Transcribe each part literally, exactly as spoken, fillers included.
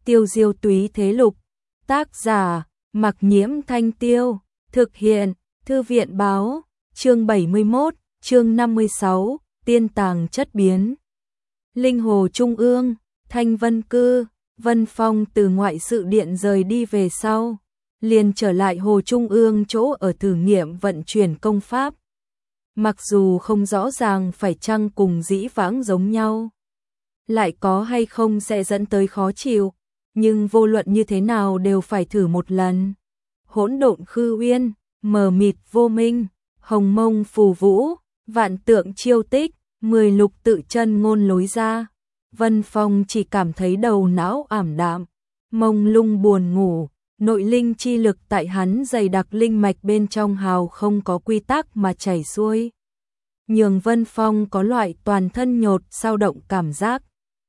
Tiêu diêu túy thế lục. Tác giả, Mặc Nhiễm Thanh Tiêu. Thực hiện, Thư viện báo. Chương bảy mươi mốt, chương năm mươi sáu, tiên tàng chất biến. Linh Hồ Trung ương, Thanh Vân Cư. Vân Phong từ ngoại sự điện rời đi về sau, liền trở lại Hồ Trung ương chỗ ở thử nghiệm vận chuyển công pháp. Mặc dù không rõ ràng phải chăng cùng dĩ vãng giống nhau, lại có hay không sẽ dẫn tới khó chịu, nhưng vô luận như thế nào đều phải thử một lần. Hỗn độn khư uyên, mờ mịt vô minh, hồng mông phù vũ, vạn tượng chiêu tích, mười lục tự chân ngôn lối ra. Vân Phong chỉ cảm thấy đầu não ảm đạm, mông lung buồn ngủ, nội linh chi lực tại hắn dày đặc linh mạch bên trong hào không có quy tắc mà chảy xuôi. Nhường Vân Phong có loại toàn thân nhột sao động cảm giác.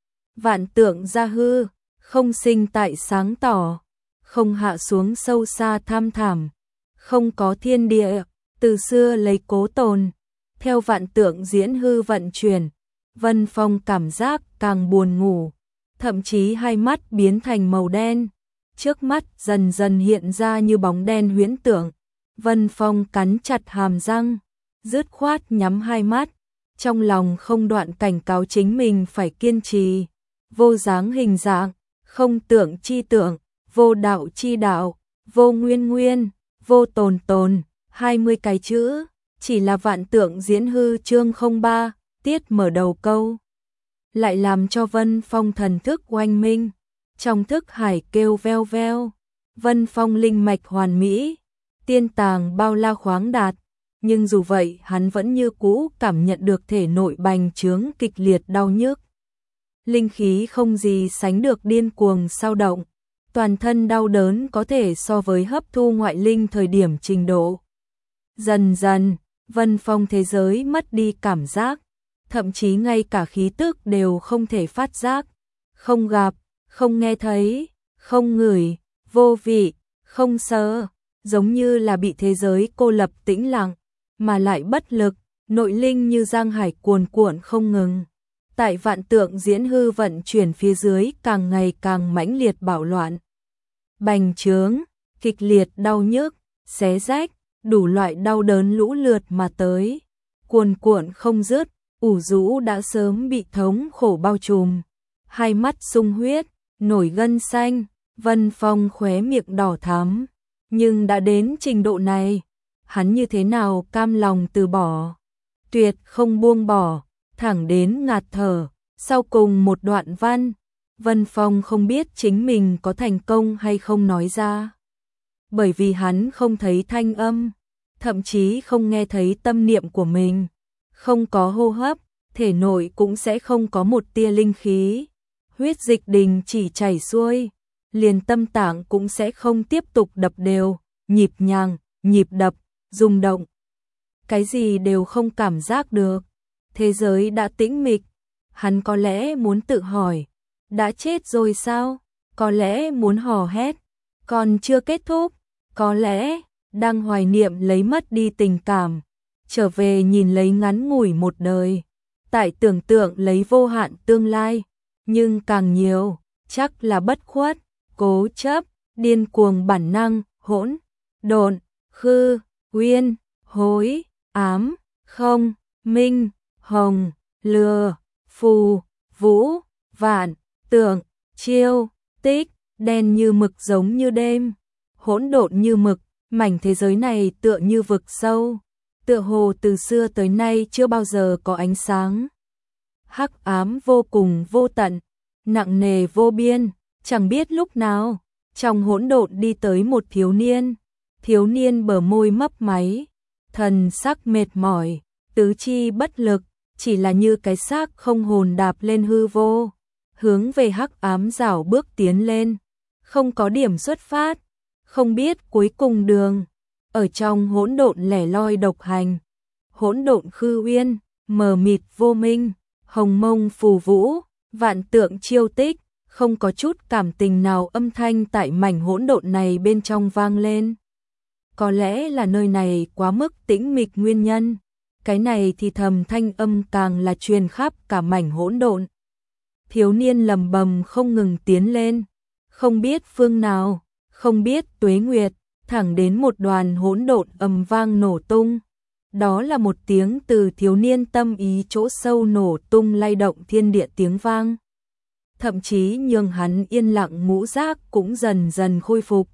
Vạn tượng gia hư, không sinh tại sáng tỏ, không hạ xuống sâu xa tham thảm, không có thiên địa, từ xưa lấy cố tồn. Theo vạn tượng diễn hư vận chuyển, Vân Phong cảm giác càng buồn ngủ, thậm chí hai mắt biến thành màu đen, trước mắt dần dần hiện ra như bóng đen huyễn tưởng. Vân Phong cắn chặt hàm răng, dứt khoát nhắm hai mắt, trong lòng không đoạn cảnh cáo chính mình phải kiên trì. Vô dáng hình dạng, không tượng chi tượng, vô đạo chi đạo, vô nguyên nguyên, vô tồn tồn, hai mươi cái chữ, chỉ là vạn tượng diễn hư chương không ba, tiết mở đầu câu. Lại làm cho Vân Phong thần thức oanh minh, trong thức hải kêu veo veo. Vân Phong linh mạch hoàn mỹ, tiên tàng bao la khoáng đạt, nhưng dù vậy hắn vẫn như cũ cảm nhận được thể nội bành trướng kịch liệt đau nhức. Linh khí không gì sánh được điên cuồng sao động, toàn thân đau đớn có thể so với hấp thu ngoại linh thời điểm trình độ. Dần dần, Vân Phong thế giới mất đi cảm giác, thậm chí ngay cả khí tức đều không thể phát giác, không gặp, không nghe thấy, không ngửi, vô vị, không sờ, giống như là bị thế giới cô lập tĩnh lặng, mà lại bất lực, nội linh như giang hải cuồn cuộn không ngừng. Tại vạn tượng diễn hư vận chuyển phía dưới càng ngày càng mãnh liệt bạo loạn. Bành trướng, kịch liệt đau nhức, xé rách, đủ loại đau đớn lũ lượt mà tới. Cuồn cuộn không dứt, ủ rũ đã sớm bị thống khổ bao trùm. Hai mắt sung huyết, nổi gân xanh, Vân Phong khóe miệng đỏ thắm. Nhưng đã đến trình độ này, hắn như thế nào cam lòng từ bỏ. Tuyệt không buông bỏ, thẳng đến ngạt thở. Sau cùng một đoạn văn, Vân Phong không biết chính mình có thành công hay không nói ra. Bởi vì hắn không thấy thanh âm, thậm chí không nghe thấy tâm niệm của mình, không có hô hấp, thể nội cũng sẽ không có một tia linh khí. Huyết dịch đình chỉ chảy xuôi, liền tâm tạng cũng sẽ không tiếp tục đập đều, nhịp nhàng, nhịp đập, rung động. Cái gì đều không cảm giác được. Thế giới đã tĩnh mịch, hắn có lẽ muốn tự hỏi, đã chết rồi sao? Có lẽ muốn hò hét, còn chưa kết thúc, có lẽ đang hoài niệm lấy mất đi tình cảm, trở về nhìn lấy ngắn ngủi một đời, tại tưởng tượng lấy vô hạn tương lai, nhưng càng nhiều, chắc là bất khuất, cố chấp, điên cuồng bản năng, hỗn độn, khư, uyên, hối, ám, không, minh, hồng, lừa, phù, vũ, vạn, tượng, chiêu, tích, đen như mực giống như đêm, hỗn độn như mực, mảnh thế giới này tựa như vực sâu, tựa hồ từ xưa tới nay chưa bao giờ có ánh sáng. Hắc ám vô cùng vô tận, nặng nề vô biên, chẳng biết lúc nào, trong hỗn độn đi tới một thiếu niên, thiếu niên bờ môi mấp máy, thần sắc mệt mỏi, tứ chi bất lực, chỉ là như cái xác không hồn đạp lên hư vô, hướng về hắc ám rảo bước tiến lên, không có điểm xuất phát, không biết cuối cùng đường, ở trong hỗn độn lẻ loi độc hành. Hỗn độn khư uyên, mờ mịt vô minh, hồng mông phù vũ, vạn tượng chiêu tích, không có chút cảm tình nào âm thanh tại mảnh hỗn độn này bên trong vang lên. Có lẽ là nơi này quá mức tĩnh mịch nguyên nhân, cái này thì thầm thanh âm càng là truyền khắp cả mảnh hỗn độn. Thiếu niên lầm bầm không ngừng tiến lên, không biết phương nào, không biết tuế nguyệt, thẳng đến một đoàn hỗn độn ầm vang nổ tung. Đó là một tiếng từ thiếu niên tâm ý chỗ sâu nổ tung lay động thiên địa tiếng vang. Thậm chí nhường hắn yên lặng ngũ giác cũng dần dần khôi phục.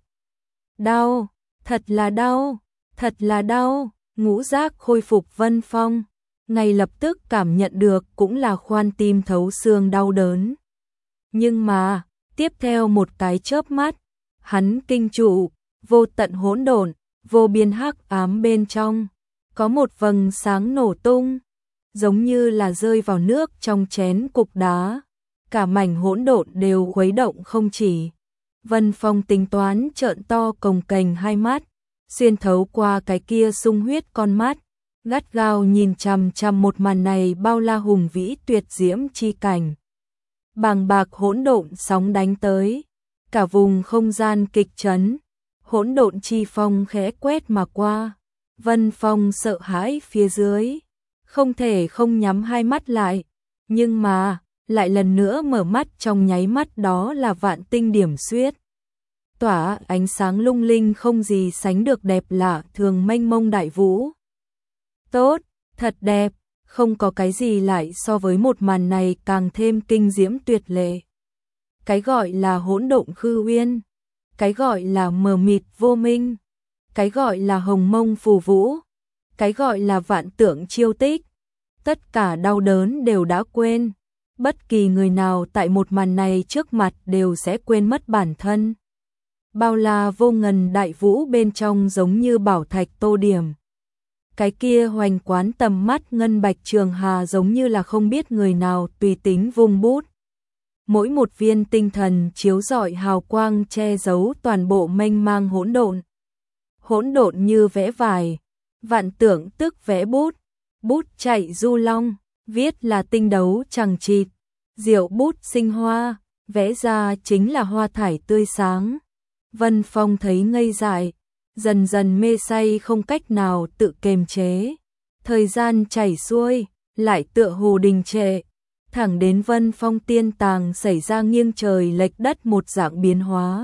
Đau, thật là đau, thật là đau, ngũ giác khôi phục Vân Phong. Ngay lập tức cảm nhận được cũng là khoan tim thấu xương đau đớn. Nhưng mà, tiếp theo một cái chớp mắt, hắn kinh trụ, vô tận hỗn độn, vô biên hắc ám bên trong. Có một vầng sáng nổ tung, giống như là rơi vào nước trong chén cục đá. Cả mảnh hỗn độn đều khuấy động không chỉ. Vân Phong tính toán trợn to cồng kềnh hai mắt, xuyên thấu qua cái kia sung huyết con mắt, gắt gao nhìn chằm chằm một màn này bao la hùng vĩ tuyệt diễm chi cảnh. Bàng bạc hỗn độn sóng đánh tới, cả vùng không gian kịch chấn, hỗn độn chi phong khẽ quét mà qua. Vân Phong sợ hãi phía dưới, không thể không nhắm hai mắt lại, nhưng mà, lại lần nữa mở mắt trong nháy mắt đó là vạn tinh điểm xuyết. Tỏa ánh sáng lung linh không gì sánh được đẹp lạ thường mênh mông đại vũ. Tốt, thật đẹp, không có cái gì lại so với một màn này càng thêm kinh diễm tuyệt lệ. Cái gọi là hỗn độn khư uyên, cái gọi là mờ mịt vô minh, cái gọi là hồng mông phù vũ, cái gọi là vạn tượng chiêu tích. Tất cả đau đớn đều đã quên. Bất kỳ người nào tại một màn này trước mặt đều sẽ quên mất bản thân. Bao la vô ngần đại vũ bên trong giống như bảo thạch tô điểm. Cái kia hoành quán tầm mắt ngân bạch trường hà giống như là không biết người nào tùy tính vung bút. Mỗi một viên tinh thần chiếu rọi hào quang che giấu toàn bộ mênh mang hỗn độn. Hỗn độn như vẽ vải, vạn tưởng tức vẽ bút, bút chạy du long, viết là tinh đấu chằng chịt, diệu bút sinh hoa, vẽ ra chính là hoa thải tươi sáng. Vân Phong thấy ngây dại, dần dần mê say không cách nào tự kiềm chế. Thời gian chảy xuôi, lại tựa hồ đình trệ, thẳng đến Vân Phong tiên tàng xảy ra nghiêng trời lệch đất một dạng biến hóa.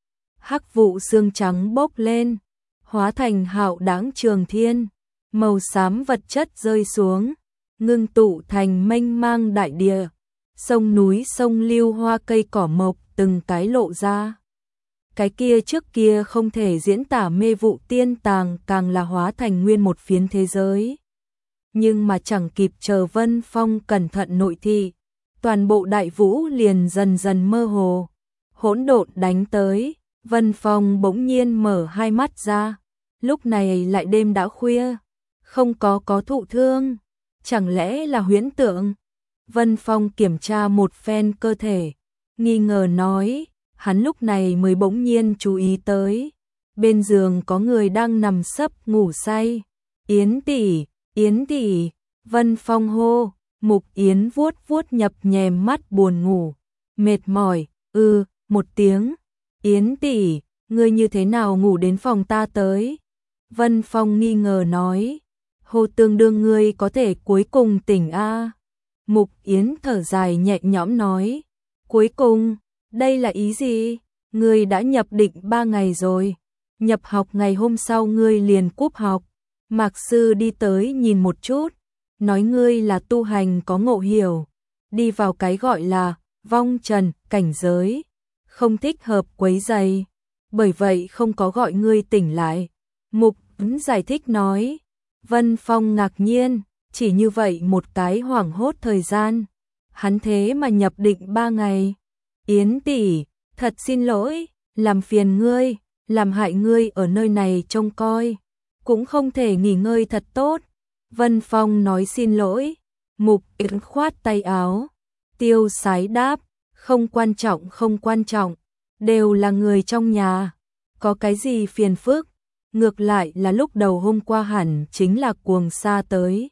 Hắc vụ xương trắng bốc lên, hóa thành hạo đãng trường thiên, màu xám vật chất rơi xuống, ngưng tụ thành mênh mang đại địa, sông núi sông lưu hoa cây cỏ mộc từng cái lộ ra. Cái kia trước kia không thể diễn tả mê vụ tiên tàng càng là hóa thành nguyên một phiến thế giới. Nhưng mà chẳng kịp chờ Vân Phong cẩn thận nội thị, toàn bộ đại vũ liền dần dần mơ hồ, hỗn độn đánh tới. Vân Phong bỗng nhiên mở hai mắt ra, lúc này lại đêm đã khuya, không có có thụ thương, chẳng lẽ là huyễn tượng? Vân Phong kiểm tra một phen cơ thể, nghi ngờ nói, hắn lúc này mới bỗng nhiên chú ý tới, bên giường có người đang nằm sấp ngủ say. Yến tỷ, Yến tỷ, Vân Phong hô, Mục Yến vuốt vuốt nhập nhèm mắt buồn ngủ, mệt mỏi, ư, một tiếng. Yến tỷ, ngươi như thế nào ngủ đến phòng ta tới? Vân Phong nghi ngờ nói, hồ tương đương ngươi có thể cuối cùng tỉnh a. Mục Yến thở dài nhẹ nhõm nói, cuối cùng, đây là ý gì? Ngươi đã nhập định ba ngày rồi, nhập học ngày hôm sau ngươi liền cúp học. Mạc sư đi tới nhìn một chút, nói ngươi là tu hành có ngộ hiểu, đi vào cái gọi là vong trần cảnh giới, không thích hợp quấy rầy, bởi vậy không có gọi ngươi tỉnh lại. Mục Yến giải thích nói. Vân Phong ngạc nhiên, chỉ như vậy một cái hoảng hốt thời gian, hắn thế mà nhập định ba ngày. Yến tỷ, thật xin lỗi, làm phiền ngươi, làm hại ngươi ở nơi này trông coi, cũng không thể nghỉ ngơi thật tốt. Vân Phong nói xin lỗi. Mục Yến khoát tay áo, tiêu sái đáp, không quan trọng không quan trọng, đều là người trong nhà, có cái gì phiền phức, ngược lại là lúc đầu hôm qua hẳn chính là cuồng sa tới.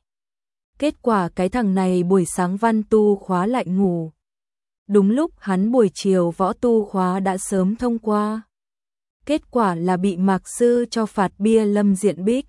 Kết quả cái thằng này buổi sáng văn tu khóa lại ngủ. Đúng lúc hắn buổi chiều võ tu khóa đã sớm thông qua. Kết quả là bị Mạc sư cho phạt bia lâm diện bích.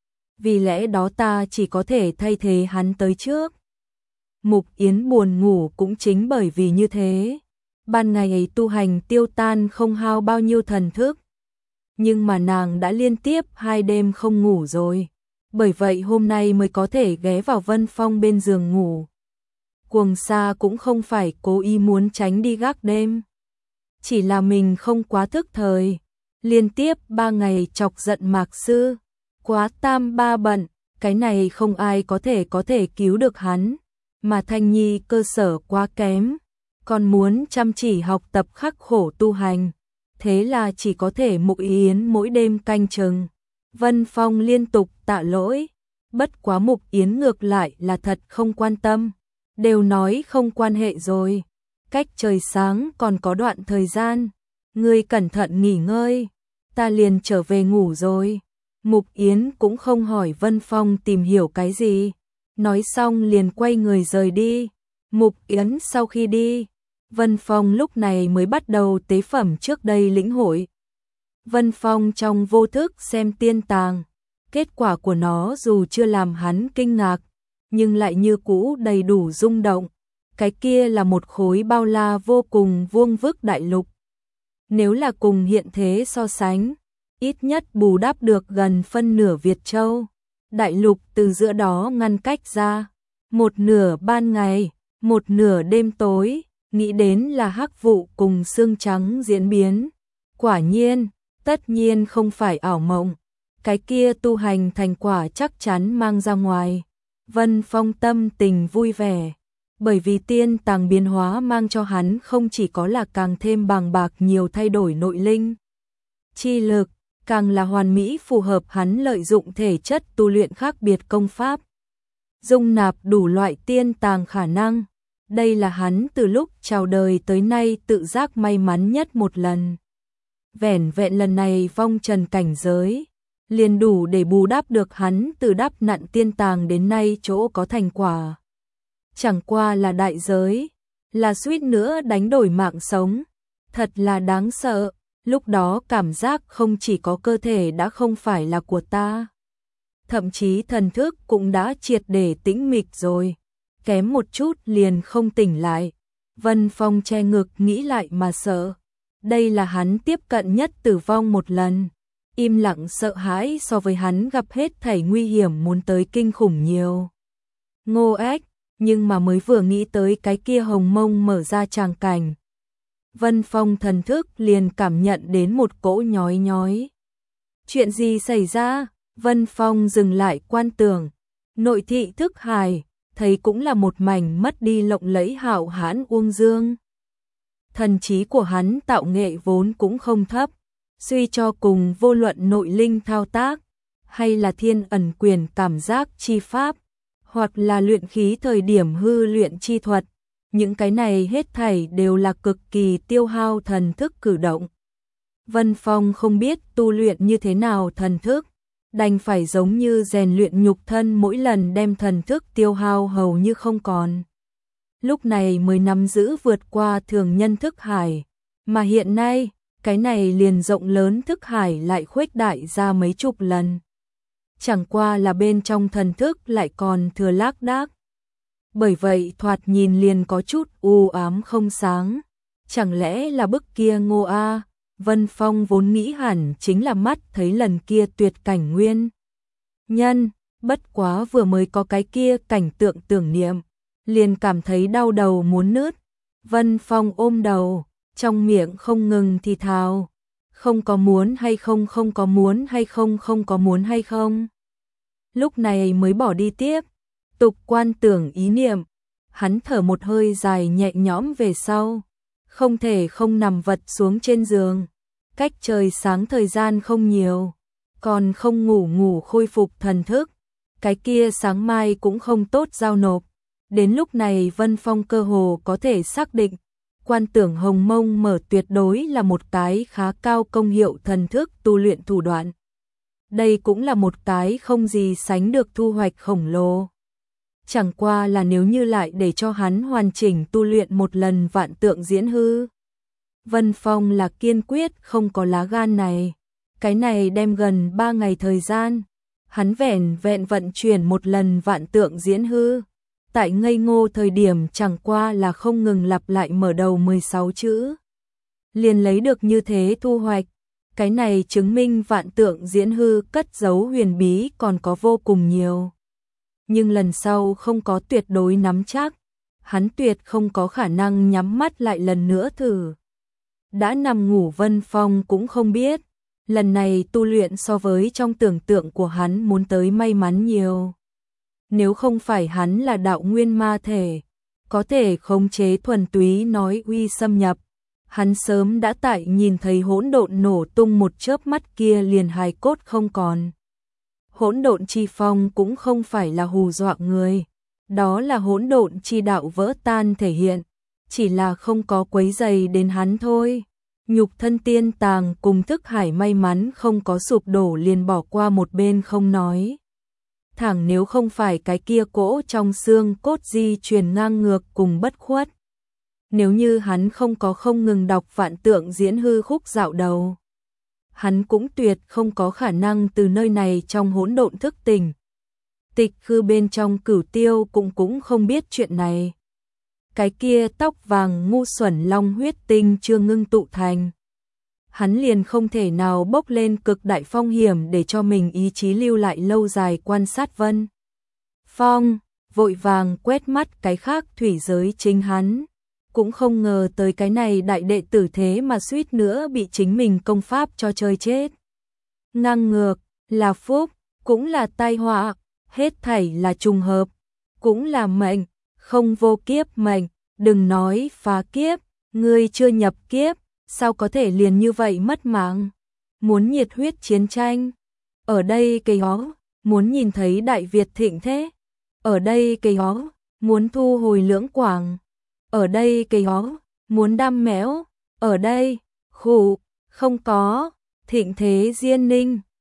Vì lẽ đó ta chỉ có thể thay thế hắn tới trước. Mục Yến buồn ngủ cũng chính bởi vì như thế. ban ngày ấy tu hành tiêu tan không hao bao nhiêu thần thức. Nhưng mà nàng đã liên tiếp hai đêm không ngủ rồi. Bởi vậy hôm nay mới có thể ghé vào Vân Phong bên giường ngủ. Cuồng Sa cũng không phải cố ý muốn tránh đi gác đêm. Chỉ là mình không quá thức thời. Liên tiếp ba ngày chọc giận Mạc Sư. Quá tam ba bận, cái này không ai có thể có thể cứu được hắn. Mà Thanh Nhi cơ sở quá kém. Còn muốn chăm chỉ học tập khắc khổ tu hành. Thế là chỉ có thể Mục Yến mỗi đêm canh chừng. Vân Phong liên tục tạ lỗi. Bất quá Mục Yến ngược lại là thật không quan tâm. Đều nói không quan hệ rồi. Cách trời sáng còn có đoạn thời gian. Ngươi cẩn thận nghỉ ngơi. Ta liền trở về ngủ rồi. Mục Yến cũng không hỏi Vân Phong tìm hiểu cái gì. Nói xong liền quay người rời đi. Mục Yến sau khi đi, Vân Phong lúc này mới bắt đầu tế phẩm trước đây lĩnh hội. Vân Phong trong vô thức xem tiên tàng. Kết quả của nó dù chưa làm hắn kinh ngạc, nhưng lại như cũ đầy đủ rung động. Cái kia là một khối bao la vô cùng vuông vức đại lục. Nếu là cùng hiện thế so sánh, ít nhất bù đắp được gần phân nửa Việt Châu. Đại lục từ giữa đó ngăn cách ra, một nửa ban ngày, một nửa đêm tối, nghĩ đến là hắc vụ cùng xương trắng diễn biến. Quả nhiên, tất nhiên không phải ảo mộng, cái kia tu hành thành quả chắc chắn mang ra ngoài. Vân Phong tâm tình vui vẻ, bởi vì tiên tàng biến hóa mang cho hắn không chỉ có là càng thêm bàng bạc nhiều thay đổi nội linh chi lực, càng là hoàn mỹ phù hợp hắn lợi dụng thể chất tu luyện khác biệt công pháp, dung nạp đủ loại tiên tàng khả năng. Đây là hắn từ lúc chào đời tới nay tự giác may mắn nhất một lần. Vẻn vẹn lần này vong trần cảnh giới, liền đủ để bù đắp được hắn từ đắp nặn tiên tàng đến nay chỗ có thành quả. Chẳng qua là đại giới, là suýt nữa đánh đổi mạng sống. Thật là đáng sợ, lúc đó cảm giác không chỉ có cơ thể đã không phải là của ta. Thậm chí thần thức cũng đã triệt để tĩnh mịch rồi. Kém một chút liền không tỉnh lại. Vân Phong che ngực nghĩ lại mà sợ. Đây là hắn tiếp cận nhất tử vong một lần. Im lặng sợ hãi so với hắn gặp hết thảy nguy hiểm muốn tới kinh khủng nhiều. Ngô ếch, nhưng mà mới vừa nghĩ tới cái kia hồng mông mở ra tràng cảnh. Vân Phong thần thức liền cảm nhận đến một cỗ nhói nhói. Chuyện gì xảy ra? Vân Phong dừng lại quan tưởng. Nội thị thức hài, thấy cũng là một mảnh mất đi lộng lẫy hạo hãn uông dương. Thần trí của hắn tạo nghệ vốn cũng không thấp, suy cho cùng vô luận nội linh thao tác, hay là thiên ẩn quyền cảm giác chi pháp, hoặc là luyện khí thời điểm hư luyện chi thuật, những cái này hết thảy đều là cực kỳ tiêu hao thần thức cử động. Vân Phong không biết tu luyện như thế nào thần thức, đành phải giống như rèn luyện nhục thân mỗi lần đem thần thức tiêu hao hầu như không còn. Lúc này mới nắm giữ vượt qua thường nhân thức hải, mà hiện nay, cái này liền rộng lớn thức hải lại khuếch đại ra mấy chục lần. Chẳng qua là bên trong thần thức lại còn thừa lác đác. Bởi vậy thoạt nhìn liền có chút u ám không sáng. Chẳng lẽ là bức kia Ngô A? Vân Phong vốn nghĩ hẳn chính là mắt thấy lần kia tuyệt cảnh nguyên nhân, bất quá vừa mới có cái kia cảnh tượng tưởng niệm, liền cảm thấy đau đầu muốn nứt. Vân Phong ôm đầu, trong miệng không ngừng thì thào, không có muốn hay không, không có muốn hay không, không có muốn hay không. Lúc này mới bỏ đi tiếp, tục quan tưởng ý niệm, hắn thở một hơi dài nhẹ nhõm về sau, không thể không nằm vật xuống trên giường. Cách trời sáng thời gian không nhiều, còn không ngủ ngủ khôi phục thần thức, cái kia sáng mai cũng không tốt giao nộp. Đến lúc này Vân Phong cơ hồ có thể xác định, quan tưởng hồng mông mở tuyệt đối là một cái khá cao công hiệu thần thức tu luyện thủ đoạn. Đây cũng là một cái không gì sánh được thu hoạch khổng lồ. Chẳng qua là nếu như lại để cho hắn hoàn chỉnh tu luyện một lần vạn tượng diễn hư, Vân Phong là kiên quyết không có lá gan này. Cái này đem gần ba ngày thời gian, hắn vẻn vẹn vận chuyển một lần vạn tượng diễn hư, tại ngây ngô thời điểm chẳng qua là không ngừng lặp lại mở đầu mười sáu chữ. Liền lấy được như thế thu hoạch, cái này chứng minh vạn tượng diễn hư cất giấu huyền bí còn có vô cùng nhiều. Nhưng lần sau không có tuyệt đối nắm chắc, hắn tuyệt không có khả năng nhắm mắt lại lần nữa thử. Đã nằm ngủ Vân Phong cũng không biết, lần này tu luyện so với trong tưởng tượng của hắn muốn tới may mắn nhiều. Nếu không phải hắn là đạo nguyên ma thể, có thể khống chế thuần túy nói uy xâm nhập, hắn sớm đã tại nhìn thấy hỗn độn nổ tung một chớp mắt kia liền hài cốt không còn. Hỗn độn chi phong cũng không phải là hù dọa người, đó là hỗn độn chi đạo vỡ tan thể hiện, chỉ là không có quấy dày đến hắn thôi. Nhục thân tiên tàng cùng thức hải may mắn không có sụp đổ liền bỏ qua một bên không nói. Thẳng nếu không phải cái kia cỗ trong xương cốt di truyền ngang ngược cùng bất khuất. Nếu như hắn không có không ngừng đọc vạn tượng diễn hư khúc dạo đầu, hắn cũng tuyệt không có khả năng từ nơi này trong hỗn độn thức tỉnh. Tịch khư bên trong Cửu Tiêu cũng cũng không biết chuyện này. Cái kia tóc vàng ngu xuẩn long huyết tinh chưa ngưng tụ thành, hắn liền không thể nào bốc lên cực đại phong hiểm để cho mình ý chí lưu lại lâu dài quan sát Vân Phong, vội vàng quét mắt cái khác thủy giới chính hắn, cũng không ngờ tới cái này đại đệ tử thế mà suýt nữa bị chính mình công pháp cho chơi chết. Ngang ngược, là phúc, cũng là tai họa, hết thảy là trùng hợp, cũng là mệnh, không vô kiếp mệnh, đừng nói phá kiếp, ngươi chưa nhập kiếp, sao có thể liền như vậy mất mạng. Muốn nhiệt huyết chiến tranh, ở đây cây hó, muốn nhìn thấy Đại Việt thịnh thế, ở đây cây hó, muốn thu hồi lưỡng quảng, ở đây cây hó, muốn đam méo, ở đây, khủ, không có, thịnh thế diên ninh,